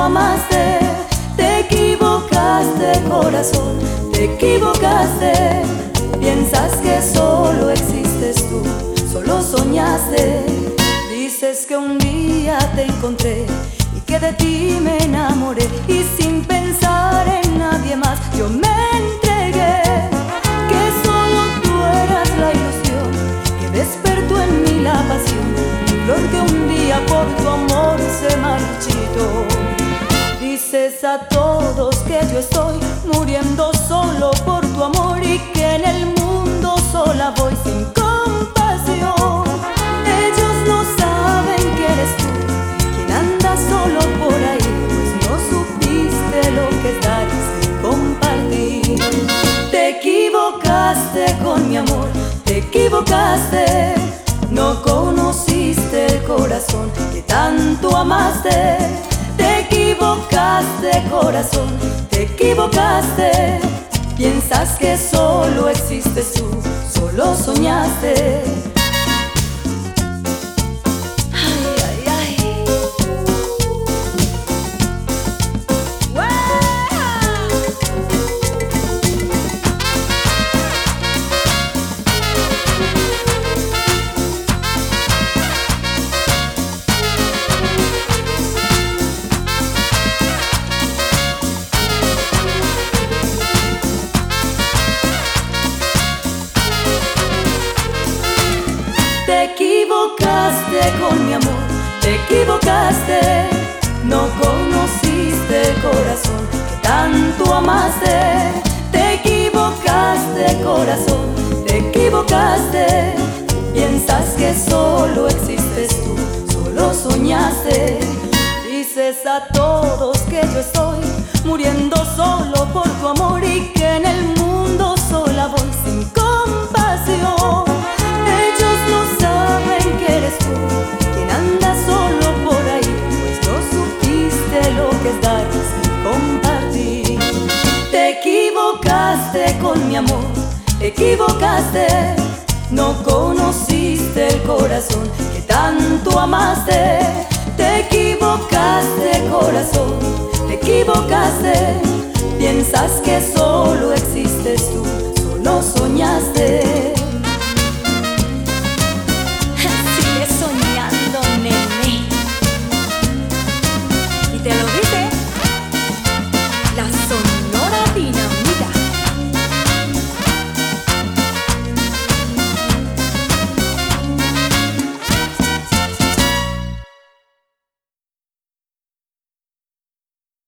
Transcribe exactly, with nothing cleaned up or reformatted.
amaste. Te equivocaste, corazón, te equivocaste. Piensas que solo existes tú, solo soñaste. Dices que un día te encontré y que de ti me enamoré, y sin pensar en nadie más yo me entregué. Que solo tú eras la ilusión que despertó en mí la pasión, flor que un día por tu amor se marchitó. Dices a todos que yo estoy muriendo solo por tu amor, y que en el mundo sola voy sin compasión. Ellos no saben que eres tú quien anda solo por ahí, pues no supiste lo que es dar sin compartir. Te equivocaste con mi amor, te equivocaste. No conociste el corazón que tanto amaste. Te equivocaste, corazón, te equivocaste. Piensas que solo existes tú, solo soñaste. Ay, ay, ay. ¡Wow! Te equivocaste con mi amor, te equivocaste. No conociste el corazón que tanto amaste. Te equivocaste, corazón, te equivocaste. Piensas que solo existes tú, solo soñaste. Dices a todos que yo estoy muriendo solo por tu amor, y que en el mundo sola voy sin compasión. Ellos no saben que eres tú quien anda solo por ahí, pues no supiste lo que es dar sin compartir. Te equivocaste con mi amor, te equivocaste. No conociste el corazón que tanto amaste. Te equivocaste, corazón, te equivocaste. Piensas que solo existes tú, solo soñaste.